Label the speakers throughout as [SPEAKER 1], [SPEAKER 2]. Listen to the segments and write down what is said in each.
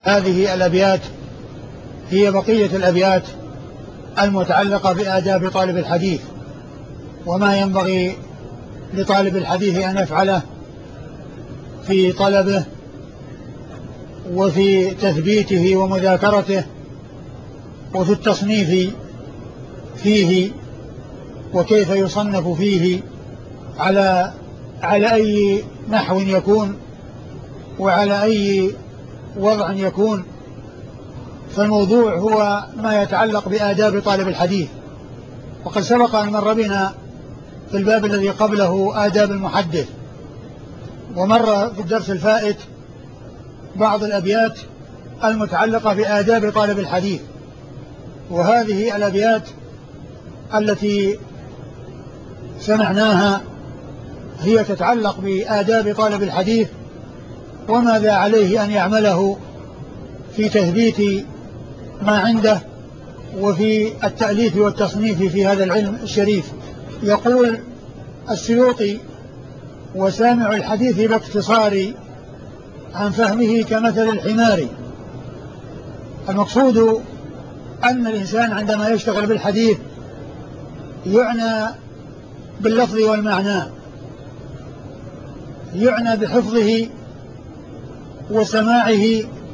[SPEAKER 1] هذه الأبيات هي بقية الأبيات المتعلقة بآداب طالب الحديث وما ينبغي لطالب الحديث أن يفعله في طلبه وفي تثبيته ومذاكرته وفي التصنيف فيه وكيف يصنف فيه على أي نحو يكون وعلى أي وضع يكون. فالموضوع هو ما يتعلق بآداب طالب الحديث، وقد سبق أن مر بنا في الباب الذي قبله آداب المحدث، ومر في الدرس الفائت بعض الأبيات المتعلقة بآداب طالب الحديث. وهذه الأبيات التي سمعناها هي تتعلق بآداب طالب الحديث وماذا عليه أن يعمله في تثبيت ما عنده وفي التأليف والتصنيف في هذا العلم الشريف. يقول السيوطي: وسامع الحديث باختصار عن فهمه كمثل الحمار. المقصود أن الإنسان عندما يشتغل بالحديث يعنى باللفظ والمعنى، يعنى بحفظه وسماعه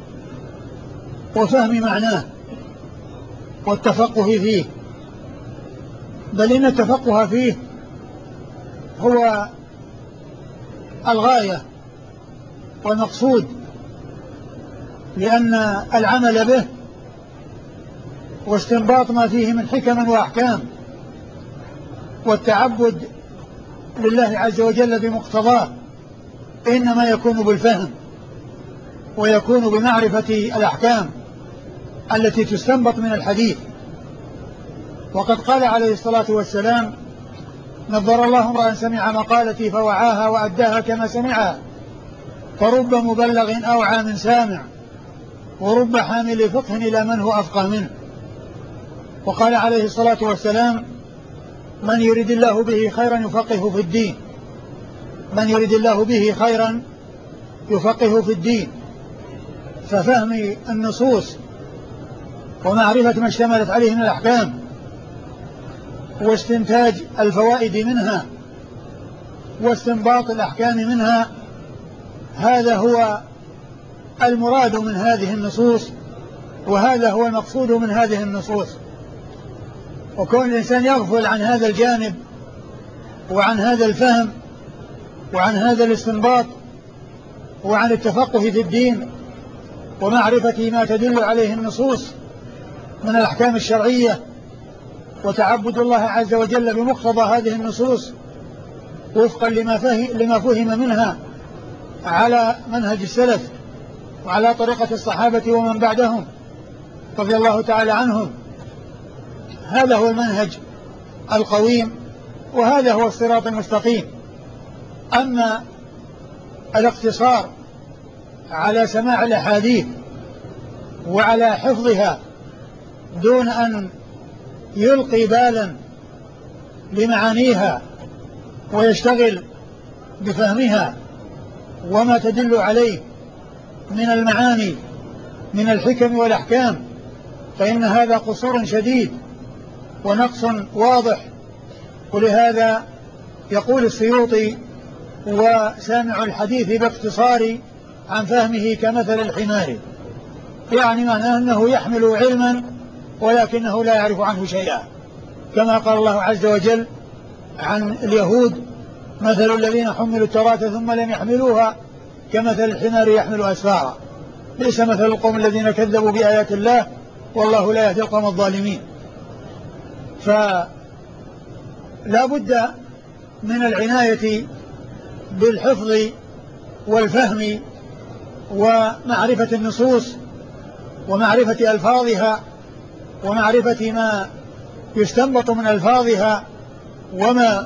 [SPEAKER 1] وفهم معناه والتفقه فيه، بل إن التفقه فيه هو الغاية والمقصود، لأن العمل به واستنباط ما فيه من حكم وأحكام والتعبد لله عز وجل بمقتضاه إنما يكون بالفهم ويكون بمعرفة الأحكام التي تستنبط من الحديث. وقد قال عليه الصلاة والسلام: نظر الله امرأ سمع مقالتي فوعاها وأداها كما سمعها، فرب مبلغ أوعى من سامع، ورب حامل فقه إلى من هو أفقه منه. وقال عليه الصلاة والسلام: من يريد الله به خيرا يفقهه في الدين، من يريد الله به خيرا يفقهه في الدين. ففهم النصوص ومعرفة ما اشتملت عليه من الأحكام واستنتاج الفوائد منها واستنباط الأحكام منها، هذا هو المراد من هذه النصوص، وهذا هو المقصود من هذه النصوص. وكون الإنسان يغفل عن هذا الجانب وعن هذا الفهم وعن هذا الاستنباط وعن التفقه في الدين ومعرفة ما تدل عليه النصوص من الأحكام الشرعية وتعبد الله عز وجل بمقتضى هذه النصوص وفقا لما فهم منها على منهج السلف وعلى طريقة الصحابة ومن بعدهم رضي الله تعالى عنهم، هذا هو المنهج القويم وهذا هو الصراط المستقيم. أما الاقتصار على سماع الأحاديث وعلى حفظها دون أن يلقي بالا لمعانيها ويشتغل بفهمها وما تدل عليه من المعاني من الحكم والأحكام، فإن هذا قصور شديد ونقص واضح. ولهذا يقول السيوطي: وسامع الحديث باختصار عن فهمه كمثل الحمار، يعني معناه أنه يحمل علما ولكنه لا يعرف عنه شيئا، كما قال الله عز وجل عن اليهود: مثل الذين حملوا التوراة ثم لم يحملوها كمثل الحمار يحمل أسفارا، ليس مثل القوم الذين كذبوا بآيات الله والله لا يهدي القوم الظالمين. فلا بد من العناية بالحفظ والفهم ومعرفة النصوص ومعرفة ألفاظها ومعرفة ما يستنبط من ألفاظها وما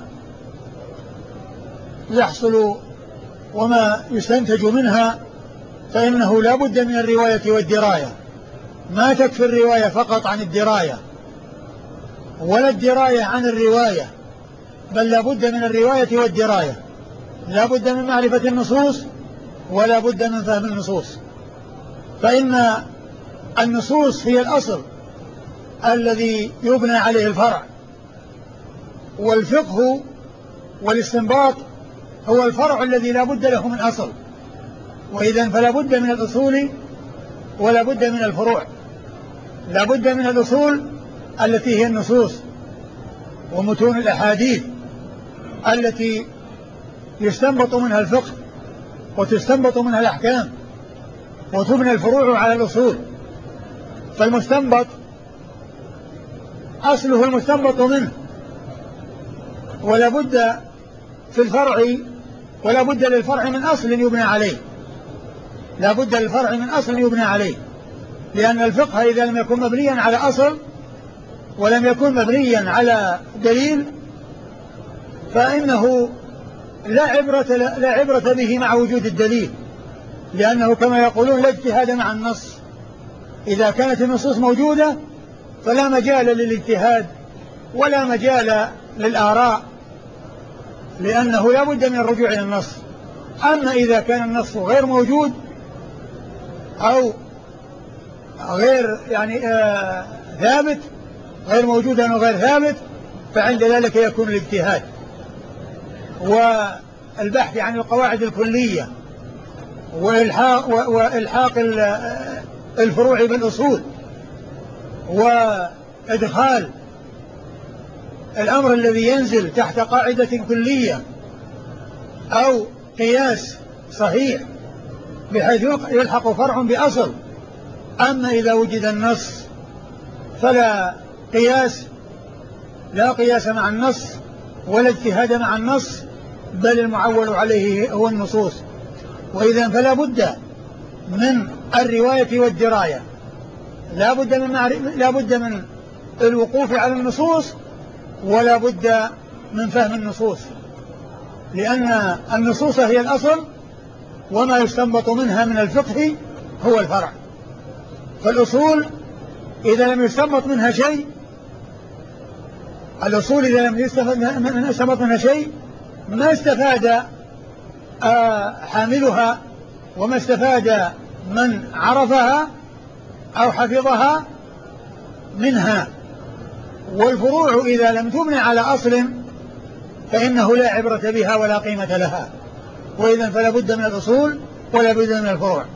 [SPEAKER 1] يحصل وما يستنتج منها، فإنه لا بد من الرواية والدراية. ما تكفي الرواية فقط عن الدراية ولا الدراية عن الرواية، بل لا بد من الرواية والدراية، لا بد من معرفة النصوص ولا بد من فهم النصوص. فإن النصوص هي الأصل الذي يبنى عليه الفرع، والفقه والاستنباط هو الفرع الذي لا بد له من أصل، وإذن فلا بد من الأصول ولا بد من الفروع. لا بد من الأصول التي هي النصوص ومتون الأحاديث التي يستنبط منها الفقه وتستنبط منها الأحكام، وتبنى الفروع على الأصول. فالمستنبط أصله المستنبط منه، ولا بد في الفرع ولا بد للفرع من أصل يبنى عليه، لا بد للفرع من أصل يبنى عليه، لأن الفقه إذا لم يكن مبنيا على أصل ولم يكن مبنيا على دليل فإنه لا عبرة به مع وجود الدليل، لأنه كما يقولون لا اجتهاد مع النص. إذا كانت النصوص موجودة فلا مجال للاجتهاد ولا مجال للآراء، لأنه لا بد من الرجوع إلى النص. أما إذا كان النص غير موجود أو غير ثابت، غير موجود أو غير ثابت، فعند ذلك يكون الاجتهاد والبحث عن القواعد الكلية وإلحاق الفروع بالأصول وإدخال الأمر الذي ينزل تحت قاعدة كلية أو قياس صحيح بحيث يلحق فرع بأصل. أما إذا وجد النص فلا قياس مع النص ولا اجتهاد مع النص، بل المعول عليه هو النصوص. وإذا فلا بد من الرواية والدراية، لا بد من الوقوف على النصوص ولا بد من فهم النصوص، لأن النصوص هي الأصل وما يستنبط منها من الفقه هو الفرع. فالأصول إذا لم يستنبط منها شيء، الأصول إذا لم يستنبط منها شيء ما استفاد حاملها وما استفاد من عرفها أو حفظها منها. والفروع إذا لم تبنى على أصل فإنه لا عبرة بها ولا قيمة لها، وإذا فلا بد من الأصول ولا بد من الفروع.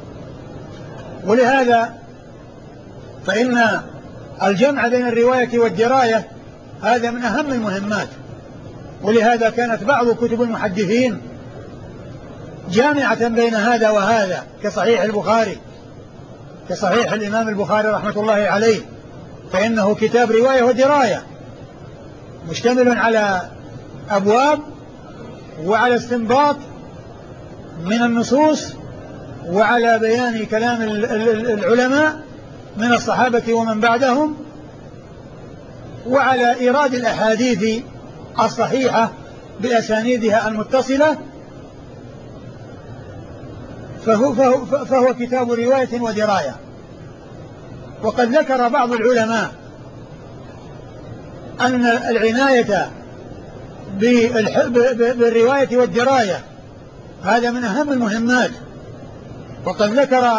[SPEAKER 1] ولهذا فإن الجمع بين الرواية والدراية هذا من أهم المهمات، ولهذا كانت بعض كتب المحدثين جامعة بين هذا وهذا، كصحيح البخاري، كصحيح الإمام البخاري رحمة الله عليه، فإنه كتاب رواية ودراية مشتمل على أبواب وعلى استنباط من النصوص وعلى بيان كلام العلماء من الصحابة ومن بعدهم، وعلى إيراد الأحاديث الصحيحة بأسانيدها المتصلة. فهو كتاب رواية ودراية. وقد ذكر بعض العلماء أن العناية بالرواية والدراية هذا من أهم المهمات. وقد ذكر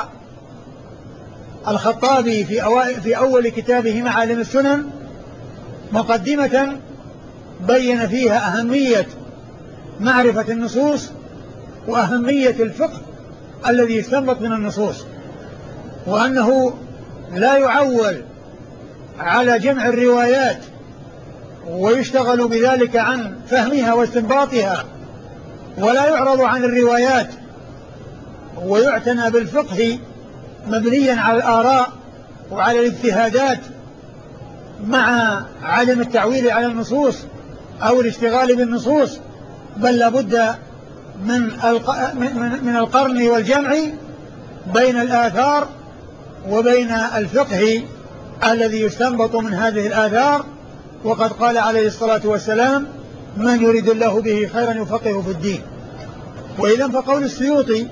[SPEAKER 1] الخطابي في أول كتابه معالم السنن مقدمة بين فيها أهمية معرفة النصوص وأهمية الفقه الذي يستنبط من النصوص، وأنه لا يعول على جمع الروايات ويشتغل بذلك عن فهمها واستنباطها، ولا يعرض عن الروايات ويعتنى بالفقه مبنيا على الآراء وعلى الاجتهادات مع عدم التعويل على النصوص أو الاشتغال بالنصوص، بل لابد من القرن والجمع بين الآثار وبين الفقه الذي يستنبط من هذه الآثار. وقد قال عليه الصلاة والسلام: من يريد الله به خيرا يفقهه في الدين. وإذا فقول السيوطي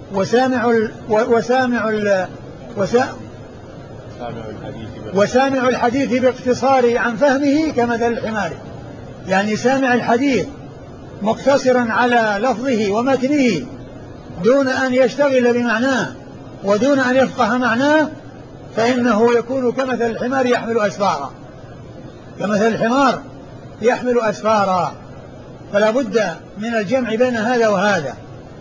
[SPEAKER 1] وسامع الحديث باقتصار عن فهمه كمثل الحمار، يعني سامع الحديث مقتصرا على لفظه ومتنه دون أن يشتغل بمعناه ودون أن يفقه معناه فإنه يكون كمثل الحمار يحمل أسفارا، كمثل الحمار يحمل أسفارا. فلا بد من الجمع بين هذا وهذا.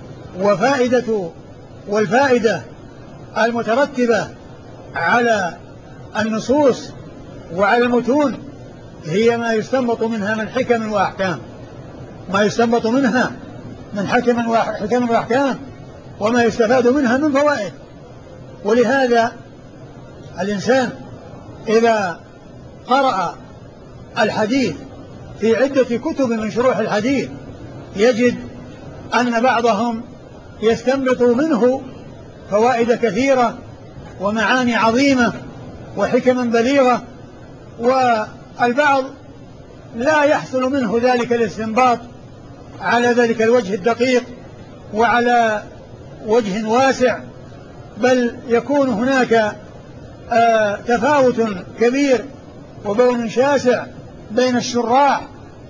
[SPEAKER 1] والفائدة المترتبة على النصوص وعلى المتون هي ما يستنبط منها من حكم وأحكام، ما يستنبط منها من حكم وأحكام، وما يستفاد منها من فوائد. ولهذا الإنسان إذا قرأ الحديث في عدة كتب من شروح الحديث يجد أن بعضهم يستنبط منه فوائد كثيرة ومعاني عظيمة وحكما بليغة، والبعض لا يحصل منه ذلك الاستنباط على ذلك الوجه الدقيق وعلى وجه واسع، بل يكون هناك تفاوت كبير وبون شاسع بين الشراح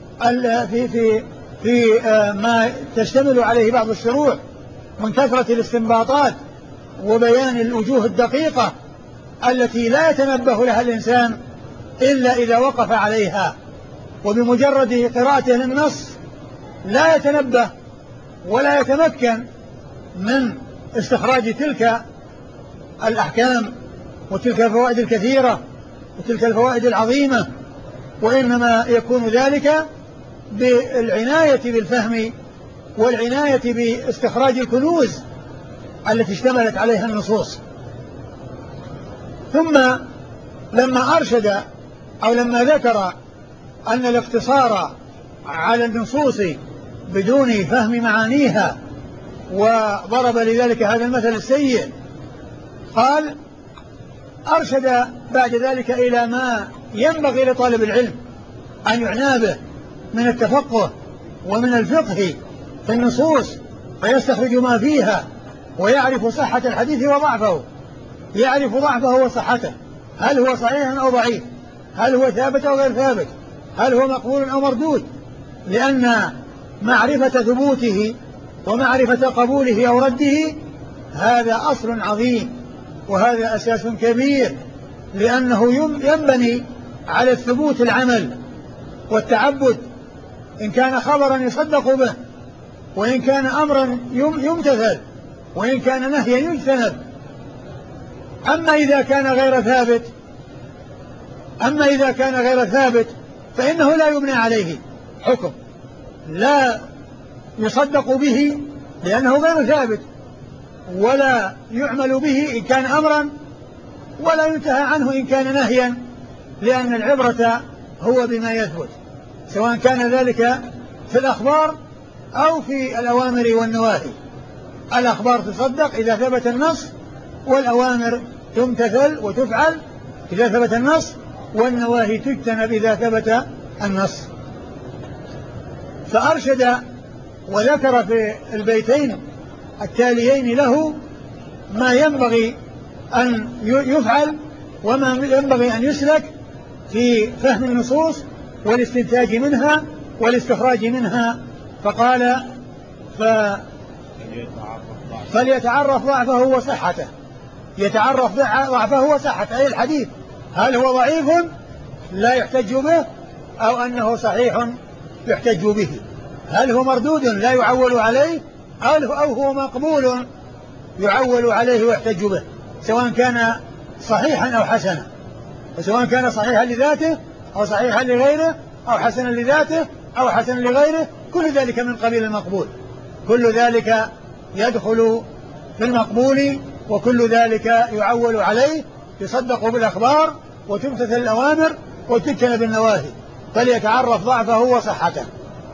[SPEAKER 1] في ما تشتمل عليه بعض الشروح من كثرة الاستنباطات وبيان الوجوه الدقيقة التي لا يتنبه لها الإنسان إلا إذا وقف عليها، وبمجرد قراءته للنص لا يتنبه ولا يتمكن من استخراج تلك الأحكام وتلك الفوائد الكثيرة وتلك الفوائد العظيمة، وإنما يكون ذلك بالعناية بالفهم والعناية باستخراج الكنوز التي اشتملت عليها النصوص. ثم لما أرشد أو لما ذكر أن الاقتصار على النصوص بدون فهم معانيها وضرب لذلك هذا المثل السيء، قال أرشد بعد ذلك إلى ما ينبغي لطالب العلم أن يعنى به من التفقه ومن الفقه في النصوص، فيستخرج ما فيها ويعرف صحة الحديث وضعفه، يعرف ضعفه وصحته، هل هو صحيح أو ضعيف، هل هو ثابت أو غير ثابت، هل هو مقبول أو مردود، لأن معرفة ثبوته ومعرفة قبوله أو رده هذا أصل عظيم وهذا أساس كبير، لأنه ينبني على الثبوت العمل والتعبد، إن كان خبرا يصدق به، وإن كان أمرا يمتثل، وإن كان نهيا يجتنب. أما إذا كان غير ثابت فإنه لا يبنى عليه حكم، لا يصدق به لأنه غير ثابت، ولا يعمل به إن كان أمرا، ولا ينتهى عنه إن كان نهيا، لأن العبرة هو بما يثبت، سواء كان ذلك في الأخبار أو في الأوامر والنواهي. الأخبار تصدق إذا ثبت النص، والأوامر تمتثل وتفعل إذا ثبت النص، والنواهي تجتنب إذا ثبت النص. فأرشد وذكر في البيتين التاليين له ما ينبغي أن يفعل وما ينبغي أن يسلك في فهم النصوص والاستنتاج منها والاستخراج منها. فقال فليتعرف ضعفه وصحته، يتعرف ضعفه وصحته، أي الحديث هل هو ضعيف لا يحتج به أو أنه صحيح يحتج به، هل هو مردود لا يعول عليه أو هو مقبول يعول عليه ويحتج به، سواء كان صحيحا أو حسنا، وسواء كان صحيحا لذاته أو صحيحا لغيره أو حسنا لذاته أو حسنا لغيره، كل ذلك من قبيل المقبول، كل ذلك يدخل في المقبول، وكل ذلك يعول عليه، يصدق بالأخبار وتمتثل الأوامر وتجتنب النواهي. فليتعرف ضعفه وصحته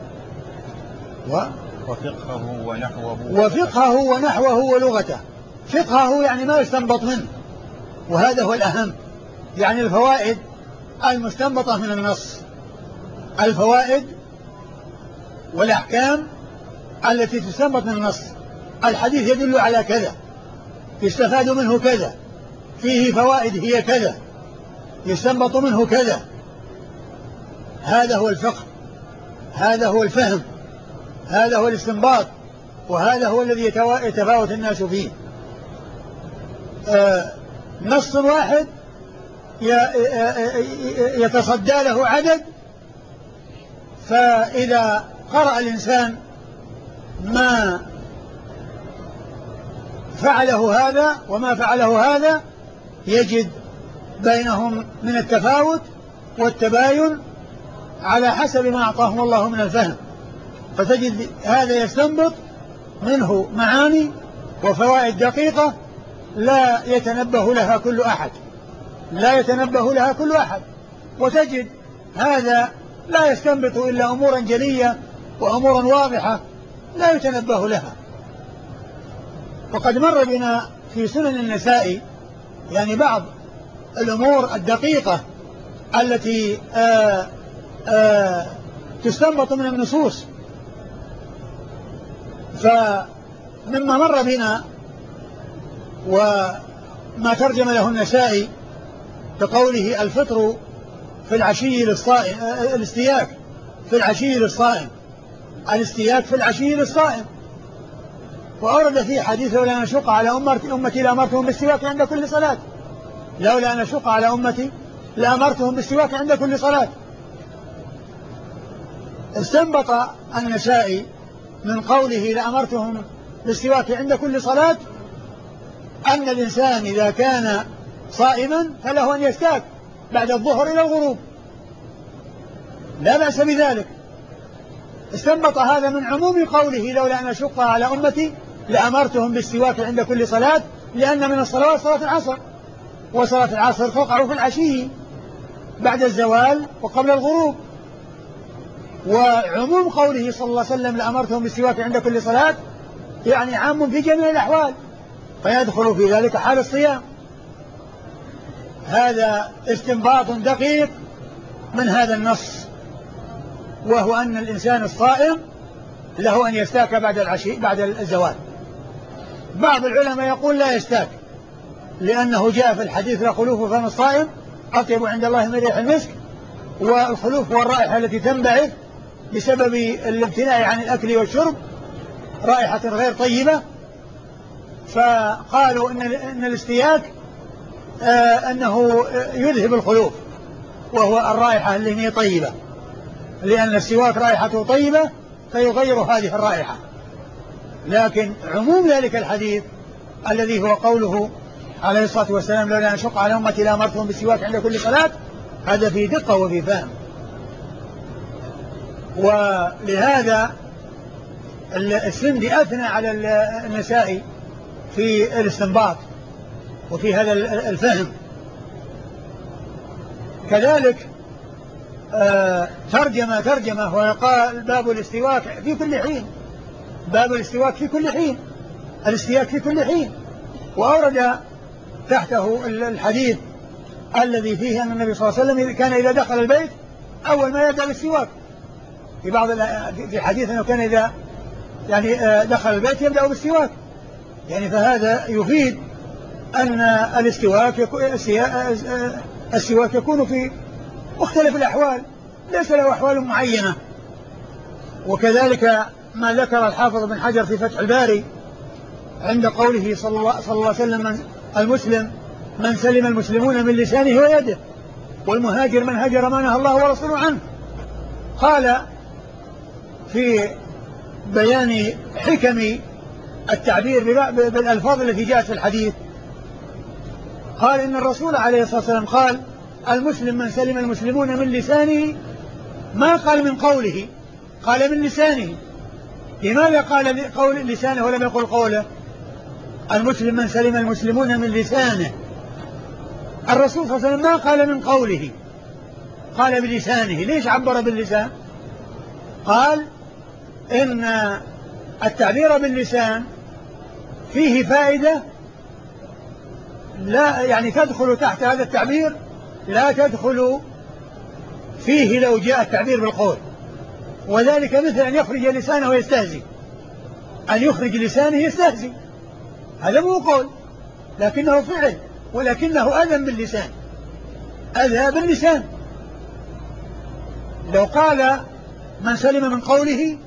[SPEAKER 1] وفقهه ونحوه ولغته. فقهه يعني ما يستنبط منه، وهذا هو الأهم، يعني الفوائد المستنبطة من النص، الفوائد والأحكام التي تستنبط من النص. الحديث يدل على كذا، يستفاد منه كذا، فيه فوائد هي كذا، يستنبط منه كذا. هذا هو الفقه، هذا هو الفهم، هذا هو الاستنباط، وهذا هو الذي يتفاوت الناس فيه. نص واحد يتصدى له عدد، فإذا قرأ الإنسان ما فعله هذا وما فعله هذا يجد بينهم من التفاوت والتباين على حسب ما أعطاهم الله من الفهم، فتجد هذا يستنبط منه معاني وفوائد دقيقة لا يتنبه لها كل أحد، وتجد هذا لا يستنبط إلا أمورا جلية وأمورا واضحة لا يتنبه لها. وقد مر بنا في سنن النسائي يعني بعض الأمور الدقيقة التي تستنبط من النصوص. فمما مر بنا وما ترجم له النسائي بقوله الفطر في العشي للصائم، الاستياك في العشي للصائم، وأورد فيه حديث لولا أن أشق على أمتي لأمرتهم بالسواك عند كل صلاة، لولا أن أشق على أمتي لأمرتهم بالسواك عند كل صلاة. استنبط النسائي من قوله لأمرتهم بالسواك عند كل صلاة أن الإنسان إذا كان صائما فله أن يستاك بعد الظهر إلى الغروب، لا بأس بذلك. استنبط هذا من عموم قوله لولا أن أشق على أمتي لأمرتهم بالسواك عند كل صلاة، لأن من الصلوات صلاة العصر، وصلاة العصر تقع في العشي بعد الزوال وقبل الغروب. وعموم قوله صلى الله عليه وسلم لأمرتهم بالسواك عند كل صلاة يعني عام في جميع الأحوال، فيدخل في ذلك حال الصيام. هذا استنباط دقيق من هذا النص، وهو أن الإنسان الصائم له أن يستاك بعد الزوال. بعض العلماء يقول لا يستاك، لأنه جاء في الحديث لا خلوف فم الصائم أطيب عند الله من ريح المسك، والخلوف هو الرائحة التي تنبعث بسبب الامتناع عن الأكل والشرب، رائحة غير طيبة. فقالوا إن الاستياك أنه يذهب الخلوف، وهو الرائحة اللي هي طيبة، لأن السواك رائحته طيبة فيغير هذه الرائحة. لكن عموم ذلك الحديث الذي هو قوله عليه الصلاة والسلام لولا أن أشق على أمتي لأمرتهم بالسواك عند كل صلاة، هذا في دقة وفي فهم. ولهذا السندي أثنى على النسائي في الاستنباط وفي هذا الفهم. كذلك ترجمة وقال باب الاستواك في كل حين، باب الاستواك في كل حين، الاستياك في كل حين. وأورد تحته الحديث الذي فيه أن النبي صلى الله عليه وسلم كان إذا دخل البيت أول ما يبدأ بالسواك، في حديث أنه كان إذا يعني دخل البيت يبدأ بالسواك، يعني فهذا يفيد أن السواك يكون في مختلف الأحوال، ليس له أحوال معينة. وكذلك ما ذكر الحافظ بن حجر في فتح الباري عند قوله صلى الله عليه وسلم المسلم من سلم المسلمون من لسانه ويده، والمهاجر من هجر ما نهى الله ورسوله عنه. قال في بيان حكم التعبير بالألفاظ التي جاءت في الحديث، قال إن الرسول عليه الصلاة والسلام قال المسلم من سلم المسلمون من لسانه، ما قال من قوله، قال من لسانه. لماذا قال قول لسانه ولم يقل قوله؟ المسلم من سلم المسلمون من لسانه. الرسول صلى الله عليه وسلم ما قال من قوله، قال بلسانه. ليش عبر باللسان؟ قال إن التعبير باللسان فيه فائدة لا يعني تدخل تحت هذا التعبير لا تدخل فيه لو جاء التعبير بالقول، وذلك مثل أن يخرج لسانه ويستهزئ، أن يخرج لسانه يستهزئ، هذا مو قول لكنه فعل، ولكنه أذى باللسان، أذى باللسان. لو قال من سلم من قوله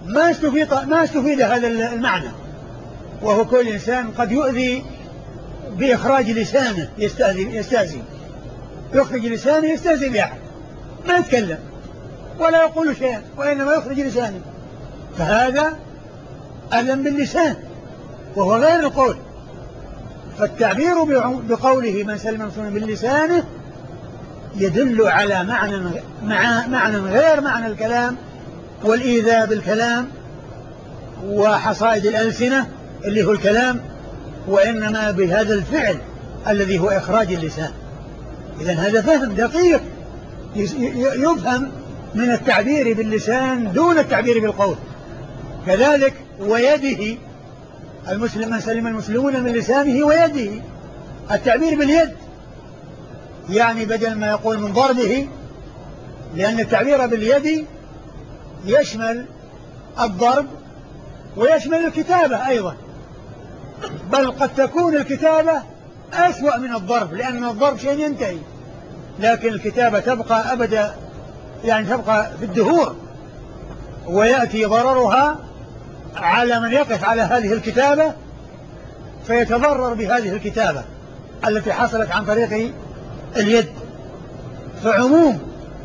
[SPEAKER 1] ما استفيد هذا المعنى، وهو كل إنسان قد يؤذي بإخراج لسانه يستهزئ، يخرج لسانه يستهزئ بأحد، ما يتكلم ولا يقول شيئا وإنما يخرج لسانه، فهذا أذى باللسان وهو غير القول. فالتعبير بقوله من سلم المسلمون باللسانه يدل على معنى غير معنى الكلام والإيذاء بالكلام وحصائد الألسنة اللي هو الكلام، وإنما بهذا الفعل الذي هو إخراج اللسان. إذن هذا فهم دقيق يفهم من التعبير باللسان دون التعبير بالقول. كذلك ويده، المسلم من سلم المسلمون من لسانه ويده، التعبير باليد يعني بدل ما يقول من ضربه، لأن التعبير باليد يشمل الضرب ويشمل الكتابة أيضا، بل قد تكون الكتابة أسوأ من الضرب، لأن الضرب شيء ينتهي، لكن الكتابة تبقى أبدا، يعني تبقى في الدهور، ويأتي ضررها على من يقف على هذه الكتابة فيتضرر بهذه الكتابة التي حصلت عن طريق اليد. فعموم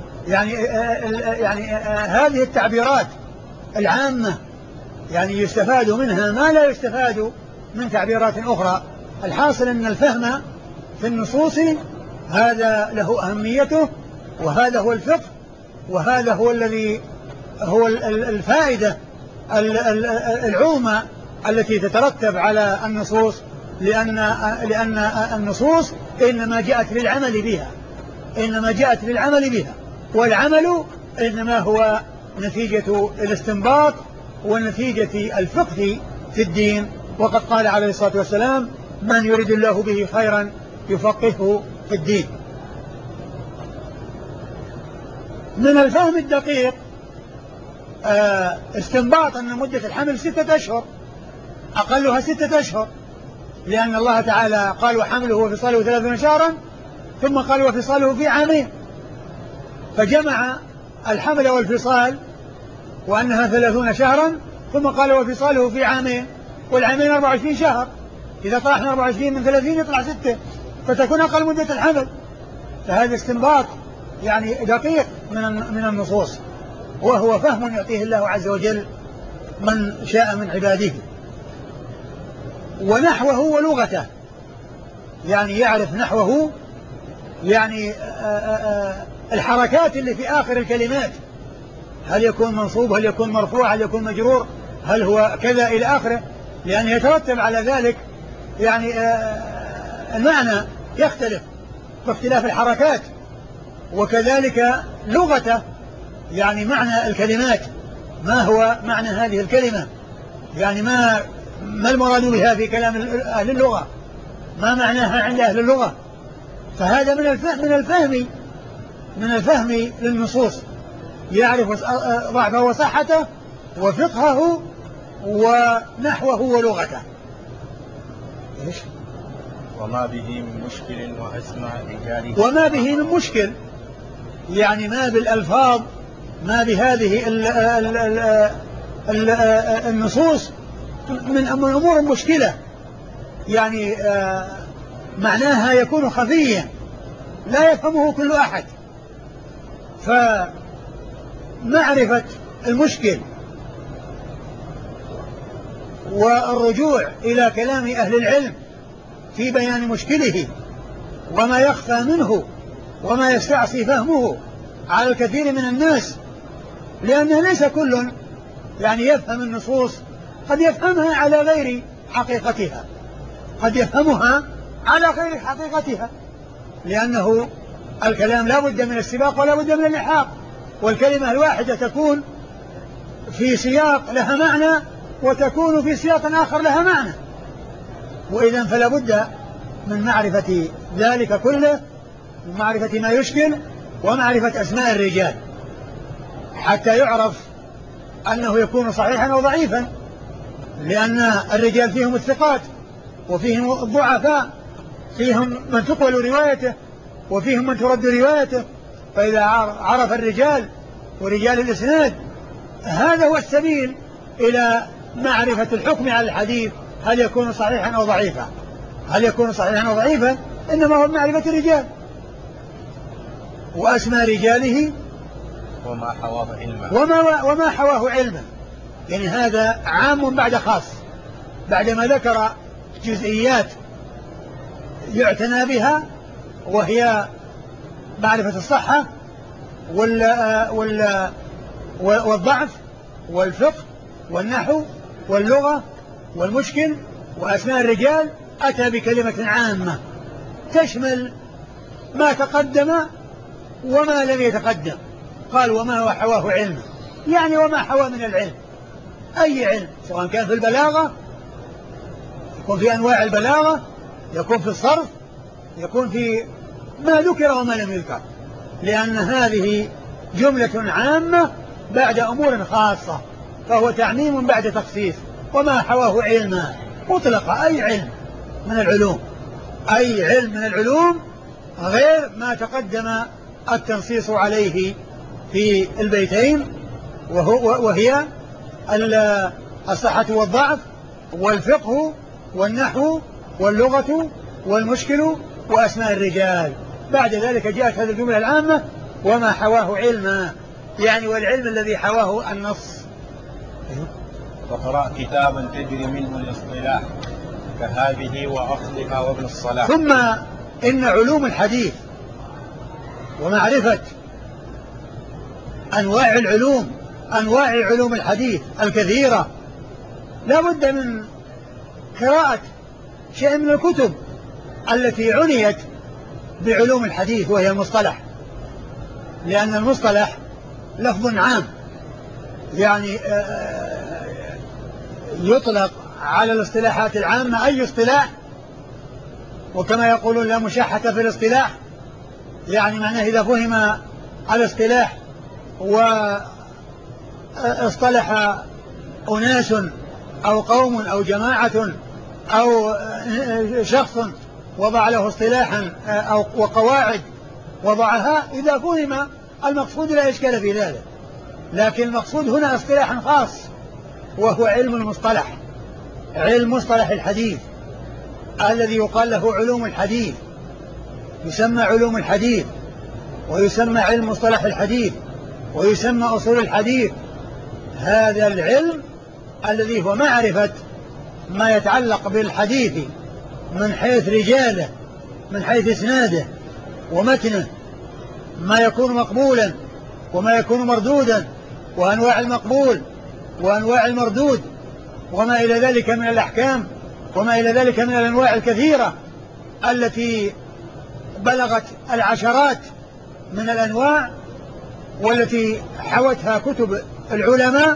[SPEAKER 1] يعني هذه التعبيرات العامة يعني يستفاد منها ما لا يستفاد من تعبيرات أخرى. الحاصل أن الفهم في النصوص هذا له أهميته، وهذا هو الفقه، وهذا هو الذي هو الفائدة العظمى التي تترتب على النصوص، لأن النصوص إنما جاءت للعمل بها، والعمل إنما هو نتيجة الاستنباط ونتيجة الفقه في الدين. وقد قال عليه الصلاة والسلام من يريد الله به خيرا يفقهه في الدين. من الفهم الدقيق استنباط أن مدة الحمل 6 أشهر، أقلها 6 أشهر، لأن الله تعالى قال وحمله وفصاله 30 شهرا، ثم قال وفصاله في عامين، فجمع الحمل والفصال وأنها 30 شهرا، ثم قال وفصاله في عامين، والعامين 24 شهر، إذا طرحنا 24 من 30 يطلع 6، فتكون أقل مدة الحمل. فهذا استنباط يعني دقيق من النصوص، وهو فهم يعطيه الله عز وجل من شاء من عباده. ونحوه ولغته، يعني يعرف نحوه، يعني الحركات اللي في آخر الكلمات، هل يكون منصوب، هل يكون مرفوع، هل يكون مجرور، هل هو كذا إلى آخره، لأن يترتب على ذلك يعني المعنى يختلف باختلاف الحركات. وكذلك لغته، يعني معنى الكلمات، ما هو معنى هذه الكلمة، يعني ما المراد بها في كلام أهل اللغة، ما معناها عند أهل اللغة. فهذا من الفهم للنصوص، يعرف ضعفه وصحته وفقهه ونحوه ولغته.
[SPEAKER 2] وما به من مشكل وأسمع رجاله،
[SPEAKER 1] وما به من مشكل يعني ما بالألفاظ، ما بهذه النصوص من أمور مشكلة، يعني معناها يكون خفيا لا يفهمه كل أحد. فمعرفة المشكل والرجوع إلى كلام أهل العلم في بيان مشكله وما يخفى منه وما يستعصي فهمه على الكثير من الناس، لأن ليس كل يعني يفهم النصوص، قد يفهمها على غير حقيقتها، قد يفهمها على غير حقيقتها، لأنه الكلام لا بد من السباق ولا بد من اللحاق، والكلمة الواحدة تكون في سياق لها معنى وتكون في سياق آخر لها معنى، وإذن فلا بد من معرفة ذلك كله، من معرفة ما يشكل ومعرفة أسماء الرجال حتى يعرف أنه يكون صحيحا أو ضعيفا، لأن الرجال فيهم الثقات وفيهم الضعفاء، فيهم من تقبل روايته وفيهم من ترد روايته. فإذا عرف الرجال ورجال الإسناد هذا هو السبيل إلى معرفة الحكم على الحديث هل يكون صحيحا أو ضعيفا. هل يكون صحيحا أو ضعيفا؟ إنما هو معرفة الرجال وأسماء رجاله وما حواه علما. يعني هذا عام بعد خاص، بعدما ذكر جزئيات يعتنى بها وهي معرفة الصحة والضعف والفقه والنحو واللغة والمشكل وأسماء الرجال، أتى بكلمة عامة تشمل ما تقدم وما لم يتقدم. قال وما هو حواه علم، يعني وما حواه من العلم، أي علم، سواء كان في البلاغة، يكون في أنواع البلاغة، يكون في الصرف، يكون في ما ذكر وما لم يذكر، لأن هذه جملة عامة بعد أمور خاصة، فهو تعميم بعد تخصيص. وما حواه علما مطلق أي علم من العلوم، أي علم من العلوم غير ما تقدم التنصيص عليه في البيتين، وهي الصحة والضعف والفقه والنحو واللغة والمشكل وأسماء الرجال. بعد ذلك جاءت هذه الجملة العامة وما حواه علما، يعني والعلم الذي حواه النص.
[SPEAKER 2] وقرأ كتابا تجري منه الاصطلاح كهذه وأصلها وابن الصلاح.
[SPEAKER 1] ثم إن علوم الحديث ومعرفة أنواع علوم الحديث الكثيرة لا بد من قراءة شيء من الكتب التي عنيت بعلوم الحديث وهي المصطلح، لأن المصطلح لفظ عام، يعني يطلق على الاصطلاحات العامة أي اصطلاح، وكما يقولون لا مشاحة في الاصطلاح، يعني معناه إذا فهم الاصطلاح واصطلح أناس أو قوم أو جماعة أو شخص وضع له اصطلاحا أو وقواعد وضعها، إذا فهم المقصود لا إشكال في ذلك. لكن المقصود هنا اصطلاح خاص وهو علم المصطلح، علم مصطلح الحديث الذي يقال له علوم الحديث، يسمى علوم الحديث ويسمى علم مصطلح الحديث ويسمى أصول الحديث. هذا العلم الذي هو معرفة ما يتعلق بالحديث من حيث رجاله، من حيث إسناده ومتنه، ما يكون مقبولا وما يكون مردودا، وأنواع المقبول وأنواع المردود، وما إلى ذلك من الأحكام، وما إلى ذلك من الأنواع الكثيرة التي بلغت العشرات من الأنواع، والتي حوتها كتب العلماء.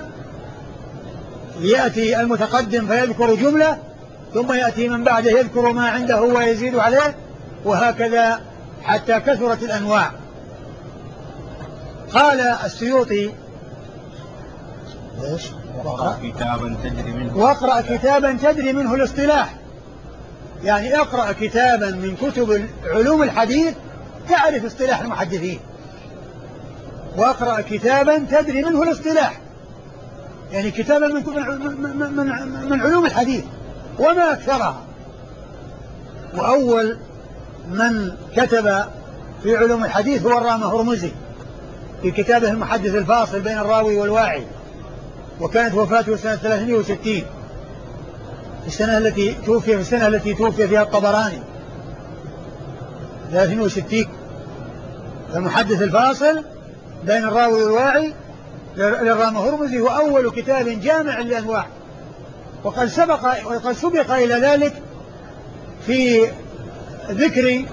[SPEAKER 1] يأتي المتقدم فيذكر جملة، ثم يأتي من بعده يذكر ما عنده ويزيد عليه، وهكذا حتى كثرت الأنواع. قال السيوطي واقرأ كتابا تدري منه الاصطلاح، يعني اقرأ كتابا من كتب علوم الحديث تعرف اصطلاح المحدثين. واقرأ كتابا تدري منه الاصطلاح، يعني كتابا من علوم الحديث وما أكثرها. وأول من كتب في علوم الحديث هو الرامة هرمزي في كتابه المحدث الفاصل بين الراوي والواعي، وكانت وفاته سنة 360 في السنة التي توفي فيها الطبراني 63. المحدث الفاصل بين الراوي والواعي للرامة هرمزي هو أول كتاب جامع للأنواع، وقد سبق إلى ذلك في ذكر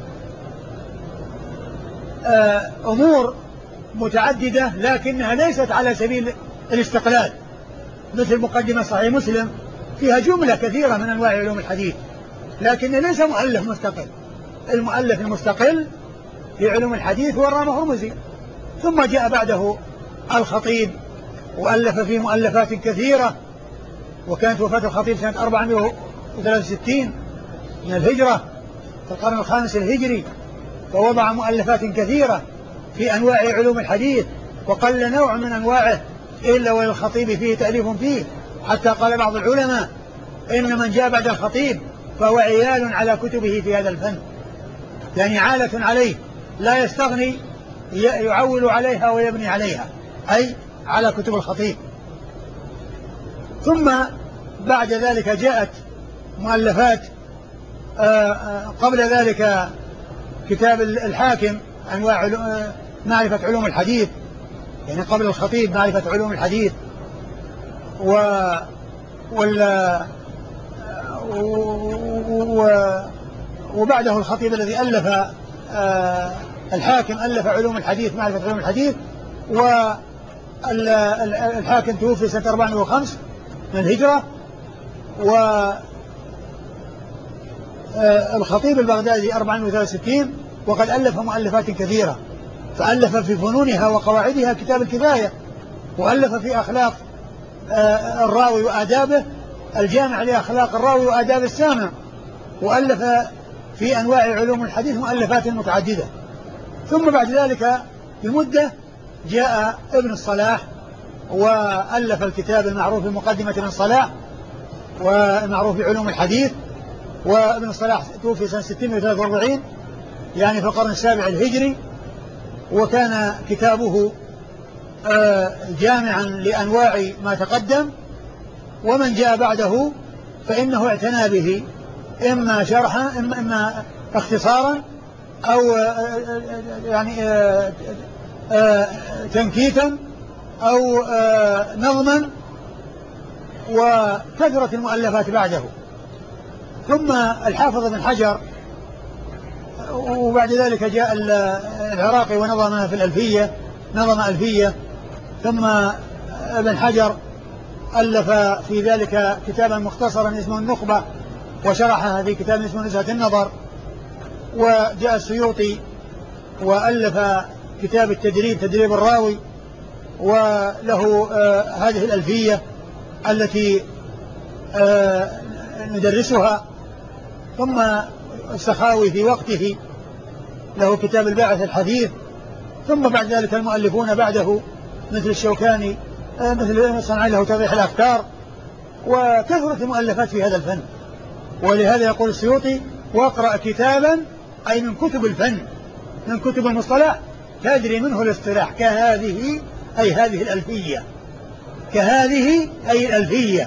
[SPEAKER 1] أمور متعددة لكنها ليست على سبيل الاستقلال، مثل مقدمة صحيح مسلم فيها جملة كثيرة من أنواع علوم الحديث، لكنه ليس مؤلف مستقل. المؤلف المستقل في علوم الحديث هو الرامة هرمزي. ثم جاء بعده الخطيب وألف فيه مؤلفات كثيرة، وكانت وفاة الخطيب سنة 463 من الهجرة في القرن الخامس الهجري، فوضع مؤلفات كثيرة في أنواع علوم الحديث، وقل نوع من أنواعه إلا وللخطيب فيه تأليف فيه، حتى قال بعض العلماء إن من جاء بعد الخطيب فهو عيال على كتبه في هذا الفن، يعني عالة عليه لا يستغني، يعول عليها ويبني عليها، أي على كتب الخطيب. ثم بعد ذلك جاءت مؤلفات قبل ذلك كتاب الحاكم أنواع معرفة علوم الحديث، يعني قبل الخطيب معرفة علوم الحديث، وبعده الخطيب الذي ألف الحاكم ألف علوم الحديث معرفة علوم الحديث. والحاكم توفي سنة 405 من الهجرة، والخطيب البغدادي 463، وقد ألف مؤلفات كثيرة، فألف في فنونها وقواعدها كتاب الكفاية، وألف في أخلاق الراوي وآدابه الجامع لأخلاق الراوي وآداب السامع، وألف في أنواع علوم الحديث مؤلفات متعددة. ثم بعد ذلك بمدة جاء ابن الصلاح وألف الكتاب المعروف بمقدمة ابن الصلاح والمعروف بعلوم الحديث. وابن الصلاح توفي سنة 643 يعني في القرن السابع الهجري، وكان كتابه جامعا لأنواع ما تقدم. ومن جاء بعده فإنه اعتنى به إما شرحا إما اختصارا أو يعني تنكيتا أو نظما، وكثرت المؤلفات بعده. ثم الحافظ ابن حجر، وبعد ذلك جاء العراقي ونظم في الألفية، نظم ألفية. ثم ابن حجر ألف في ذلك كتابا مختصرا اسمه النخبة، وشرحها في كتاب اسمه نزهة النظر. وجاء السيوطي وألف كتاب التدريب، تدريب الراوي، وله هذه الألفية التي ندرسها. ثم السخاوي في وقته له كتاب الباعث الحديث. ثم بعد ذلك المؤلفون بعده مثل الشوكاني، مثل صنعاني له توضيح الأفكار، وكثرة المؤلفات في هذا الفن. ولهذا يقول السيوطي: واقرأ كتابا أي من كتب الفن، من كتب المصطلح تدري منه الاصطلاح، كهذه أي هذه الألفية، كهذه أي الألفية،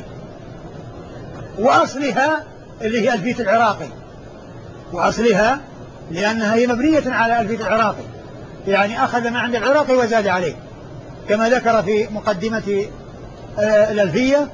[SPEAKER 1] وأصلها اللي هي ألفية العراقي، وأصلها لأنها هي مبنية على ألفية العراقي، يعني أخذ ما عند العراقي وزاد عليه، كما ذكر في مقدمة الألفية.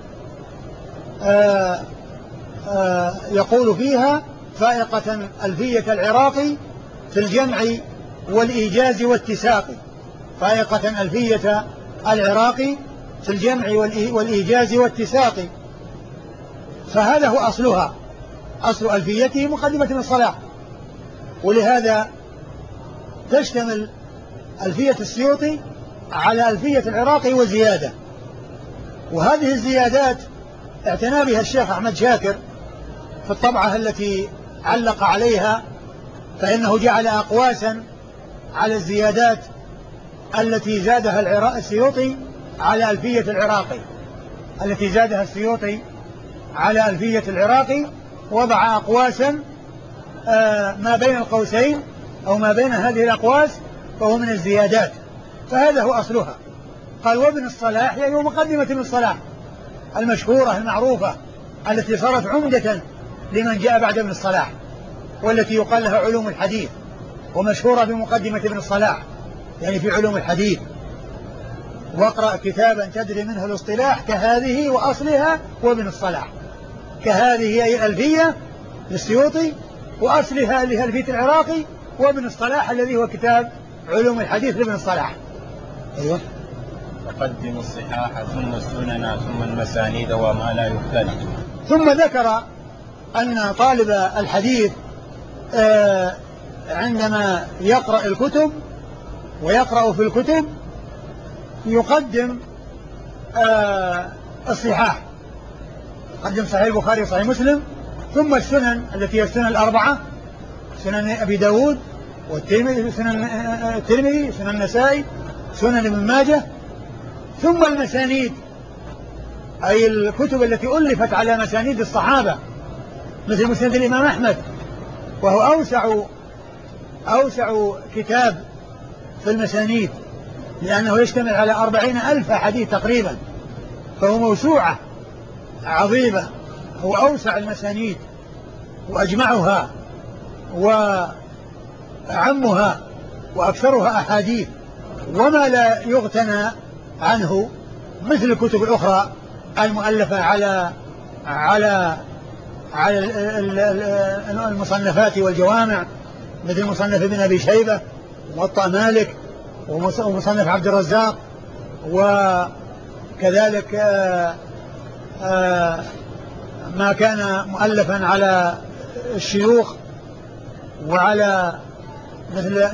[SPEAKER 1] يقول فيها: فائقة ألفية العراقي في الجمع والإيجاز والاتساق. فائقة ألفية العراقي في الجمع والإيجاز والاتساق. فهذا هو أصلها، أصل ألفيته مقدمة من الصلاح. ولهذا تشتمل ألفية السيوطي على ألفية العراقي وزيادة. وهذه الزيادات اعتنى بها الشيخ أحمد شاكر في الطبعة التي علق عليها، فإنه جعل أقواسا على الزيادات التي زادها السيوطي على ألفية العراقي، التي زادها السيوطي على ألفية العراقي، وضع أقواسا ما بين القوسين أو ما بين هذه الأقواس، فهو من الزيادات. فهذا هو أصلها. قال: وابن الصلاح يعني مقدمة ابن الصلاح المشهورة المعروفة التي صارت عمدة لمن جاء بعد ابن الصلاح، والتي يقال لها علوم الحديث، ومشهورة بمقدمة ابن الصلاح يعني في علوم الحديث. واقرأ كتابا تدري منه الاصطلاح، كهذه وأصلها وابن الصلاح. كهذه أي الألفية للسيوطي، وأصلها اللي هي ألفية العراقي، وابن الصلاح الذي هو كتاب علوم الحديث لابن الصلاح. أيوه.
[SPEAKER 2] وقدم الصحاح ثم السنن ثم المسانيد وما لا يختلف.
[SPEAKER 1] ثم ذكر أن طالب الحديث عندما يقرأ الكتب ويقرأ في الكتب يقدم الصحاح، يقدم صحيح البخاري وصحيح مسلم، ثم السنن التي هي السنن الأربعة، سنن أبي داود والترمذي، سنن الترمذي، سنن النسائي، سنن ابن ماجه، ثم المسانيد أي الكتب التي ألفت على مسانيد الصحابة، مثل مسند الإمام أحمد، وهو أوسع كتاب في المسانيد، لأنه يشتمل على 40,000 حديث تقريبا، فهو موسوعة عظيمة، هو أوسع المسانيد وأجمعها وأعمها وأكثرها أحاديث، وما لا يغتنى عنه مثل الكتب الأخرى المؤلفة على المصنفات والجوامع، مثل مصنف ابن أبي شيبة وموطأ مالك ومصنف عبد الرزاق، وكذلك ما كان مؤلفا على الشيوخ وعلى مثل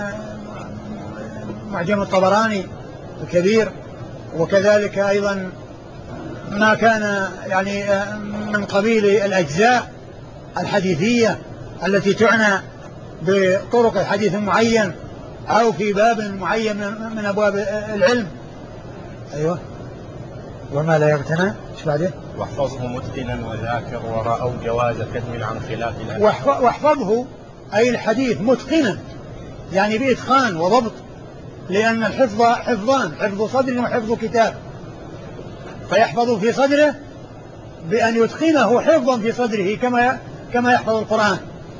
[SPEAKER 1] معجم الطبراني الكبير، وكذلك أيضا ما كان يعني من قبيل الأجزاء الحديثية التي تعنى بطرق الحديث المعين أو في باب معين من أبواب العلم. أيوة. وما لا يغتنى ايش بعده؟
[SPEAKER 2] واحفظه متقنا وذاكر ورأوا جواز كتم عن خلاف الأهل.
[SPEAKER 1] واحفظه أي الحديث متقنا، يعني بإتقان وضبط، لأن الحفظ حفظان، حفظ صدر وحفظ كتاب، فيحفظ في صدره بأن يتقنه حفظا في صدره كما يحفظ القرآن،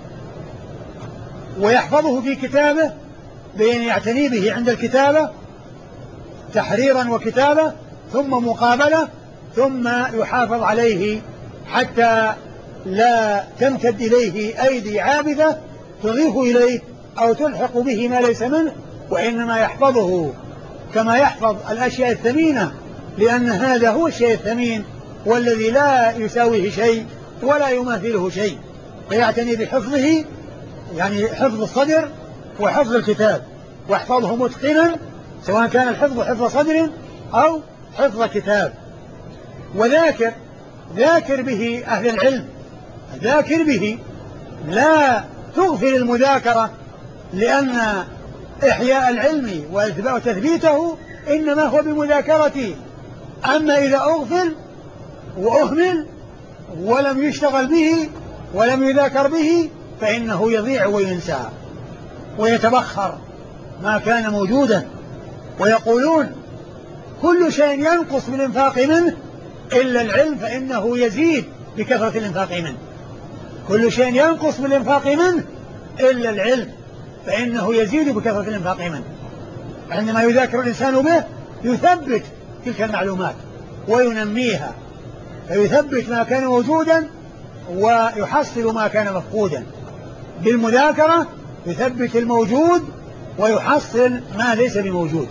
[SPEAKER 1] ويحفظه في كتابه بأن يعتني به عند الكتابة تحريرا وكتابة ثم مقابلة، ثم يحافظ عليه حتى لا تمتد إليه أيدي عابثة تضيف إليه أو تلحق به ما ليس منه، وإنما يحفظه كما يحفظ الأشياء الثمينة، لأن هذا هو الشيء الثمين والذي لا يساويه شيء ولا يماثله شيء، فيعتني بحفظه، يعني حفظ الصدر وحفظ الكتاب، واحفظه متقنا، سواء كان الحفظ حفظ صدر أو حفظ كتاب. وذاكر به أهل العلم، ذاكر به، لا تغفل المذاكرة، لأن إحياء العلم وتثبيته إنما هو بمذاكرته، أما إذا أغفل وأهمل ولم يشتغل به ولم يذاكر به فإنه يضيع وينسى ويتبخر ما كان موجودا. ويقولون كل شيء ينقص بالإنفاق منه إلا العلم فإنه يزيد بكثرة الإنفاق منه، كل شيء ينقص بالإنفاق منه إلا العلم فإنه يزيد بكثرة الإنفاق منه. عندما يذاكر الإنسان به يثبت تلك المعلومات وينميها، فيثبت ما كان موجودا ويحصل ما كان مفقودا. بالمذاكرة يثبت الموجود ويحصل ما ليس بموجود،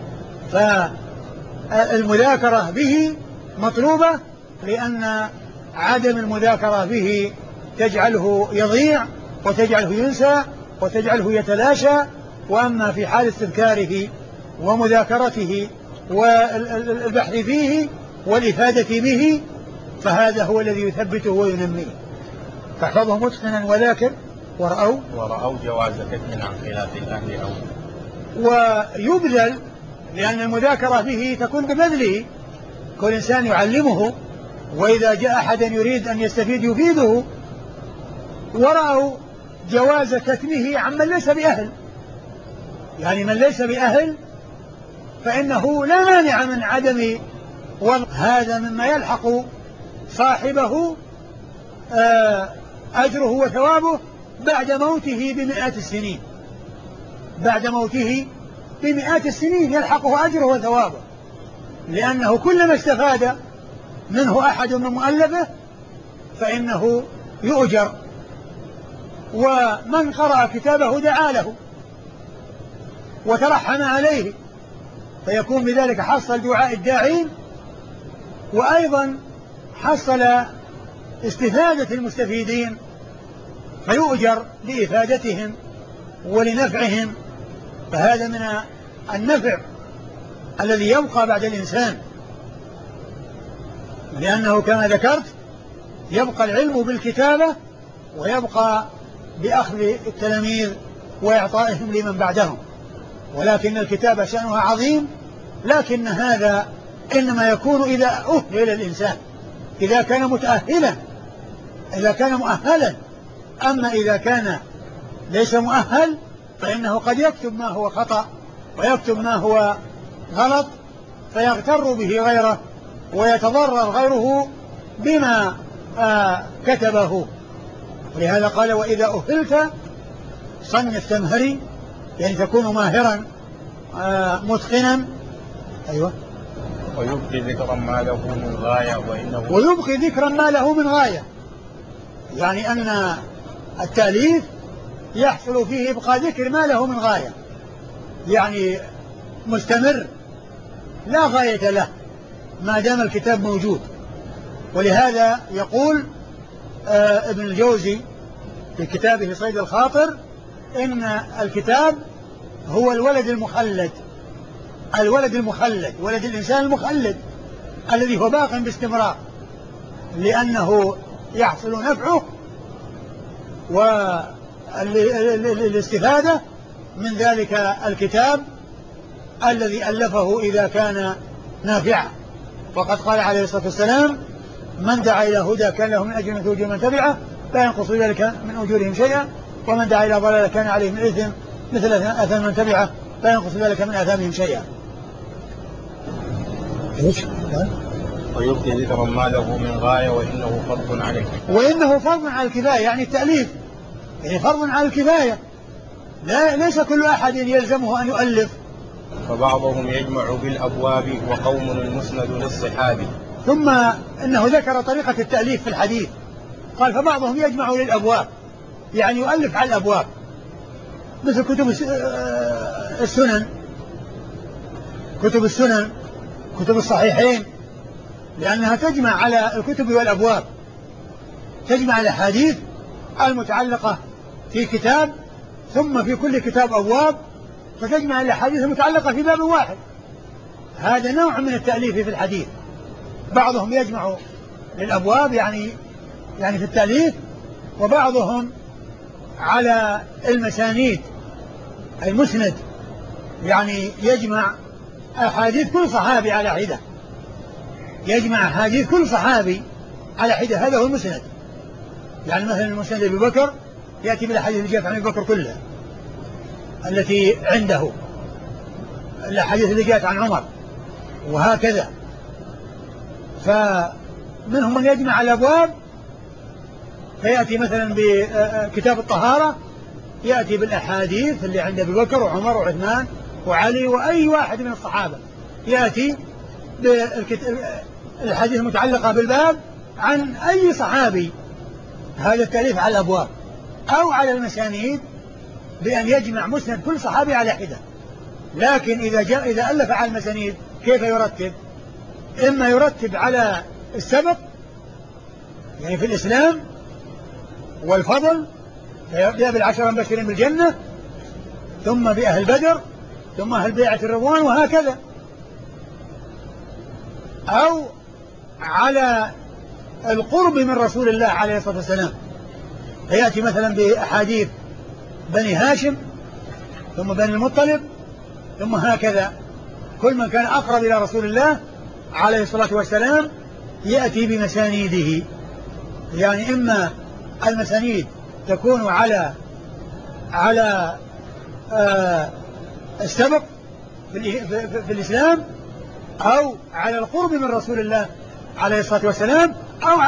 [SPEAKER 1] فالمذاكرة به مطلوبة، لأن عدم المذاكرة به تجعله يضيع وتجعله ينسى وتجعله يتلاشى. وأما في حال استذكاره ومذاكرته والبحث فيه والإفادة به فهذا هو الذي يثبته وينميه. فاحفظه متقنا وذاكر
[SPEAKER 2] ورأوا جواز كتم عن خلاف الأهل أو
[SPEAKER 1] ويبذل، لأن المذاكرة به تكون ببذله، كل إنسان يعلمه، وإذا جاء أحد يريد أن يستفيد يفيده. ورأوا جواز كتمه عمن ليس بأهل، يعني من ليس بأهل فإنه لا مانع من عدم وضع هذا مما يلحق صاحبه أجره وثوابه بعد موته ب100 السنين، بعد موته ب100 السنين يلحقه أجره وثوابه، لأنه كلما استفاد منه أحد من مؤلفه فإنه يؤجر، ومن قرأ كتابه دعا له وترحم عليه فيكون بذلك حصل دعاء الداعين، وأيضا حصل استفادة المستفيدين فيؤجر لإفادتهم ولنفعهم. فهذا من النفع الذي يبقى بعد الإنسان، لأنه كما ذكرت يبقى العلم بالكتابة ويبقى بأخذ التلاميذ وإعطائهم لمن بعدهم، ولكن الكتابة شأنها عظيم، لكن هذا إنما يكون إذا أهل الإنسان، إذا كان متأهلا إذا كان مؤهلا. أما إذا كان ليس مؤهل فإنه قد يكتب ما هو خطأ ويكتب ما هو غلط فيغتر به غيره ويتضرر غيره بما كتبه. ولهذا قال وإذا أهلت صنف تمهري، يعني تكون ماهرا متقنا. أيوة.
[SPEAKER 2] ويبقي ذكرا ما له من غاية
[SPEAKER 1] ويبقي ذكرا ما له من غاية، يعني أن التأليف يحصل فيه إبقاء ذكر ما له من غاية، يعني مستمر لا غاية له ما دام الكتاب موجود. ولهذا يقول ابن الجوزي في كتابه صيد الخاطر إن الكتاب هو الولد المخلد، الولد المخلد، ولد الإنسان المخلد الذي هو باق باستمرار، لأنه يحصل نفعه والاستفادة من ذلك الكتاب الذي ألفه إذا كان نافعا. وقد قال عليه الصلاة والسلام من دعا إلى هدى كان له من أجر مثل أجور من تبعه لا ينقص ذلك من أجورهم شيئا، ومن دعا إلى ضلالة كان عليه من إثم مثل أثم من تبعه لا ينقص ذلك من آثامهم شيئا. ايش؟
[SPEAKER 2] ويبقي ذكرا ما له من غاية وإنه فرض عليه.
[SPEAKER 1] وإنه فرض على الكفاية، يعني التأليف يعني فرض على الكفاية، ليس كل أحد يلزمه أن يؤلف.
[SPEAKER 2] فبعضهم يجمع بالأبواب وقوم المسند للصحابي.
[SPEAKER 1] ثم إنه ذكر طريقة التأليف في الحديث، قال فبعضهم يجمع للأبواب، يعني يؤلف على الأبواب مثل كتب السنن، كتب السنن، كتب الصحيحين، لأنها تجمع على الكتب والأبواب، تجمع الأحاديث المتعلقة في كتاب ثم في كل كتاب أبواب، فتجمع الأحاديث المتعلقة في باب واحد. هذا نوع من التأليف في الحديث. بعضهم يجمع للأبواب يعني في التأليف، وبعضهم على المسانيد المسند، يعني يجمع أحاديث كل صحابي على حدة، يجمع أحاديث كل صحابي على حدة، هذا هو المسند. يعني مثلا المسند أبي بكر يأتي بالأحاديث اللي جاءت عن أبي بكر كلها التي عنده، الأحاديث اللي جاءت عن عمر، وهكذا. فمنهم من يجمع الأبواب فيأتي مثلا بكتاب الطهارة يأتي بالأحاديث اللي عند أبي بكر وعمر وعثمان وعلي وأي واحد من الصحابة، يأتي بالأحاديث المتعلقة بالباب عن أي صحابي. هذا التأليف على الأبواب. أو على المسانيد بأن يجمع مسند كل صحابي على حدة. لكن إذا ألف على المسانيد كيف يرتب؟ إما يرتب على السبق، يعني في الإسلام والفضل، فيبدأ بالعشرة المبشرين بالجنة، ثم بأهل بدر، ثم أهل بيعة الرضوان، وهكذا. أو على القرب من رسول الله عليه الصلاة والسلام، فيأتي مثلا بأحاديث بني هاشم ثم بني المطلب، ثم هكذا كل من كان أقرب إلى رسول الله عليه الصلاة والسلام يأتي بمسانيده. يعني إما المسانيد تكون على السبق في الإسلام، أو على القرب من رسول الله عليه الصلاة والسلام،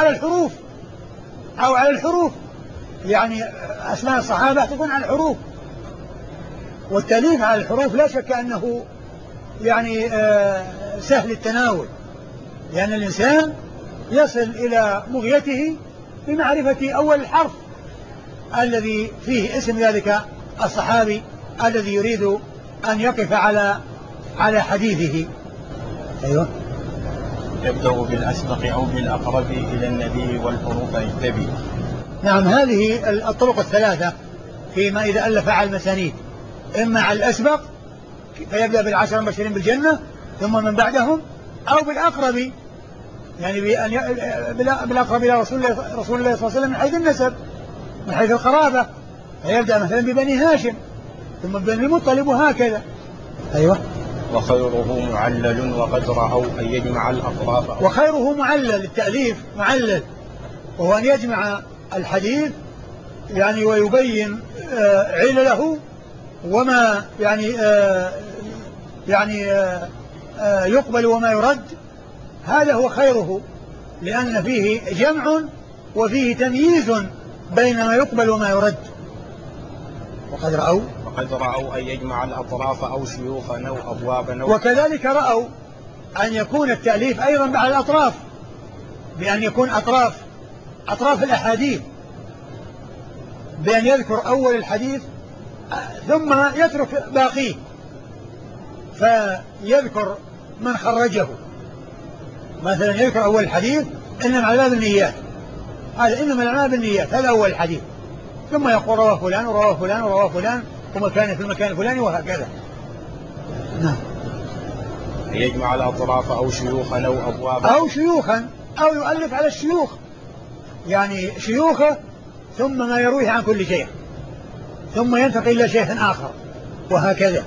[SPEAKER 1] أو على الحروف، يعني أسماء الصحابة تكون على الحروف. والتأليف على الحروف لا شك أنه يعني سهل التناول، لأن الإنسان يصل إلى مغيته بمعرفة أول الحرف الذي فيه اسم ذلك الصحابي الذي يريد أن يقف على حديثه. أيوة.
[SPEAKER 2] يبدأ بالأسبق أو بالأقرب إلى النبي والحروف يجتبي.
[SPEAKER 1] نعم، هذه الطرق الثلاثة فيما إذا ألف على المسانيد، إما على الأسبق فيبدأ بالعشر المبشرين بالجنة ثم من بعدهم، أو بالأقرب، يعني بالأقرب إلى رسول الله صلى الله عليه وسلم من حيث النسب، من حيث القرابة، فيبدأ مثلا ببني هاشم ثم ببني المطلب، وهكذا. أيوة.
[SPEAKER 2] وخيره معلل وقد رأوا أن يجمع الأطراف.
[SPEAKER 1] وخيره معلل، التأليف معلل، وهو أن يجمع الحديث يعني ويبين علله وما يعني يقبل وما يرد. هذا هو خيره، لأن فيه جمع وفيه تمييز بين ما يقبل وما يرد. وقد رأوا
[SPEAKER 2] أن يجمع الأطراف أو شيوخا أو أبوابا
[SPEAKER 1] وكذلك رأوا أن يكون التأليف أيضا على الأطراف، بأن يكون أطراف الأحاديث، بأن يذكر أول الحديث ثم يترك باقيه، فيذكر من خرجه. مثلا يذكر أول الحديث إنما الأعمال بالنيات، هذا إنما الأعمال بالنيات، هذا أول الحديث، ثم يقول رواه فلان ورواه فلان ورواه فلان ومكان في المكان الفلاني وهكذا. نعم.
[SPEAKER 2] يجمع الأطراف أو شيوخا أو أبوابا
[SPEAKER 1] أو شيوخا، أو يؤلف على الشيوخ، يعني شيوخه ثم ما يرويه عن كل شيخ ثم ينتقل إلى شيخ آخر وهكذا.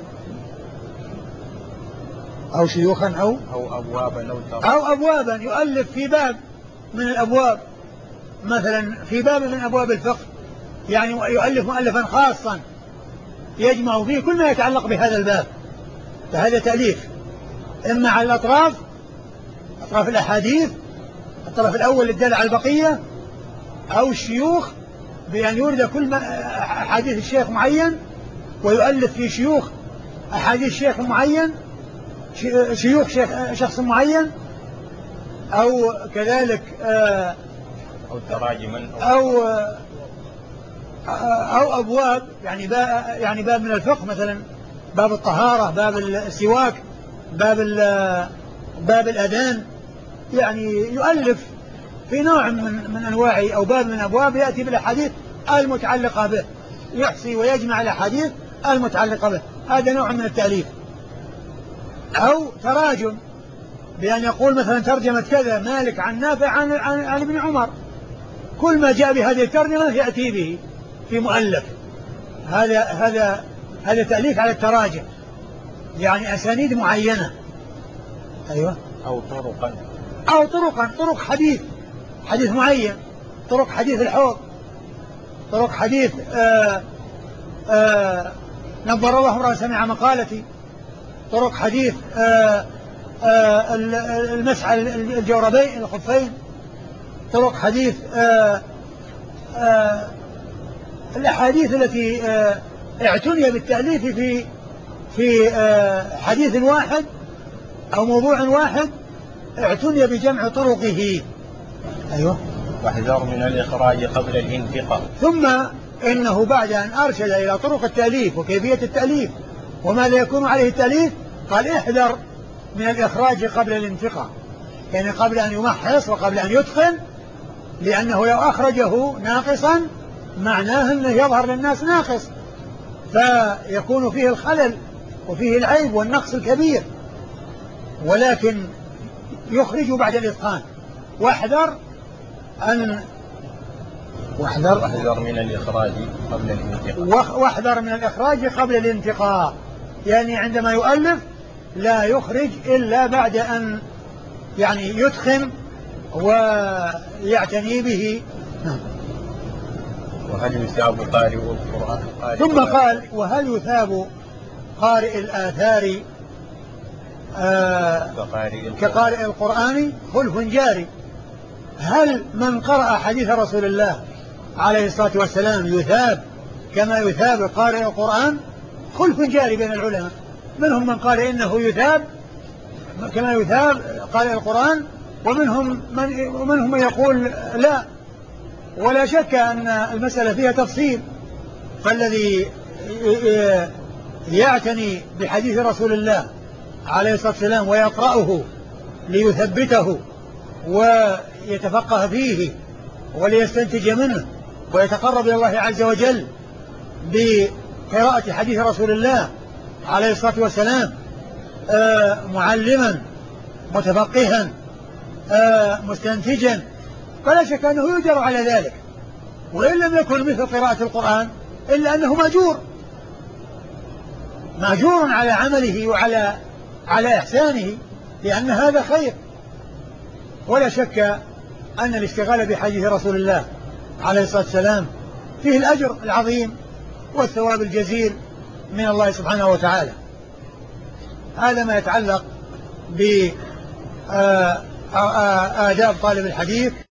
[SPEAKER 1] أو شيوخا أو أبوابا يؤلف في باب من الأبواب، مثلا في باب من أبواب الفقه، يعني يؤلف مؤلفا خاصا يجمع فيه كل ما يتعلق بهذا الباب، فهذا تأليف إما على الأطراف، أطراف الأحاديث، الطرف الأول الدال على البقية، أو الشيوخ بأن يورد كل أحاديث الشيخ معين ويؤلف في شيوخ أحاديث شيخ معين، شيوخ شخص معين، أو كذلك
[SPEAKER 2] أو تراجما
[SPEAKER 1] أو أبواب، يعني باب من الفقه، مثلا باب الطهارة، باب السواك، باب الأذان، يعني يؤلف في نوع من أنواع أو باب من أبواب يأتي بالأحاديث المتعلقة به، يحصي ويجمع الأحاديث المتعلقة به، هذا نوع من التأليف. أو تراجم، بأن يقول مثلا ترجمة كذا مالك عن نافع عن ابن عمر، كل ما جاء بهذه الترجمة يأتي به في مؤلف. هذا تأليف على التراجم، يعني أسانيد معينة. أيوة. أو طرق حديث معين، طرق حديث الحوض، طرق حديث نبر الله امرأ سمع مقالتي، طرق حديث المسح على الجوربين الخفين، طرق حديث الأحاديث التي اعتني بالتأليف في حديث واحد أو موضوع واحد، اعتني بجمع طرقه. أيوة.
[SPEAKER 2] واحذر من الإخراج قبل الانتقاء.
[SPEAKER 1] ثم إنه بعد أن أرشد إلى طرق التأليف وكيفية التأليف وماذا يكون عليه التأليف، قال احذر من الإخراج قبل الانتقاء، يعني قبل أن يمحص وقبل أن يتقن، لأنه لو أخرجه ناقصا معناه أنه يظهر للناس ناقص، فيكون فيه الخلل وفيه العيب والنقص الكبير، ولكن يخرج بعد الإتقان. واحذر
[SPEAKER 2] من الإخراج قبل الانتقاء.
[SPEAKER 1] واحذر من الإخراج قبل الانتقاء، يعني عندما يؤلف لا يخرج إلا بعد أن يعني يتقن ويعتني به.
[SPEAKER 2] وهل يثاب قارئ القرآن؟
[SPEAKER 1] ثم قال وهل يثاب قارئ الآثار كقارئ القرآن؟ خلف جاري. هل من قرأ حديث رسول الله عليه الصلاة والسلام يثاب كما يثاب قارئ القرآن؟ خلف جاري بين العلماء، منهم من قال إنه يثاب كما يثاب قارئ القرآن، ومنهم من يقول لا. ولا شك أن المسألة فيها تفصيل، فالذي يعتني بحديث رسول الله عليه الصلاة والسلام ويقرأه ليثبته ويتفقه فيه وليستنتج منه ويتقرب إلى الله عز وجل بقراءة حديث رسول الله عليه الصلاة والسلام، معلما متفقها مستنتجا، فلا شك أنه يؤجر على ذلك، وإن لم يكن مثل قراءة القرآن إلا أنه مأجور على عمله وعلى إحسانه، لأن هذا خير. ولا شك أن الاشتغال بحديث رسول الله عليه الصلاة والسلام فيه الأجر العظيم والثواب الجزيل من الله سبحانه وتعالى. هذا ما يتعلق بآداب طالب الحديث.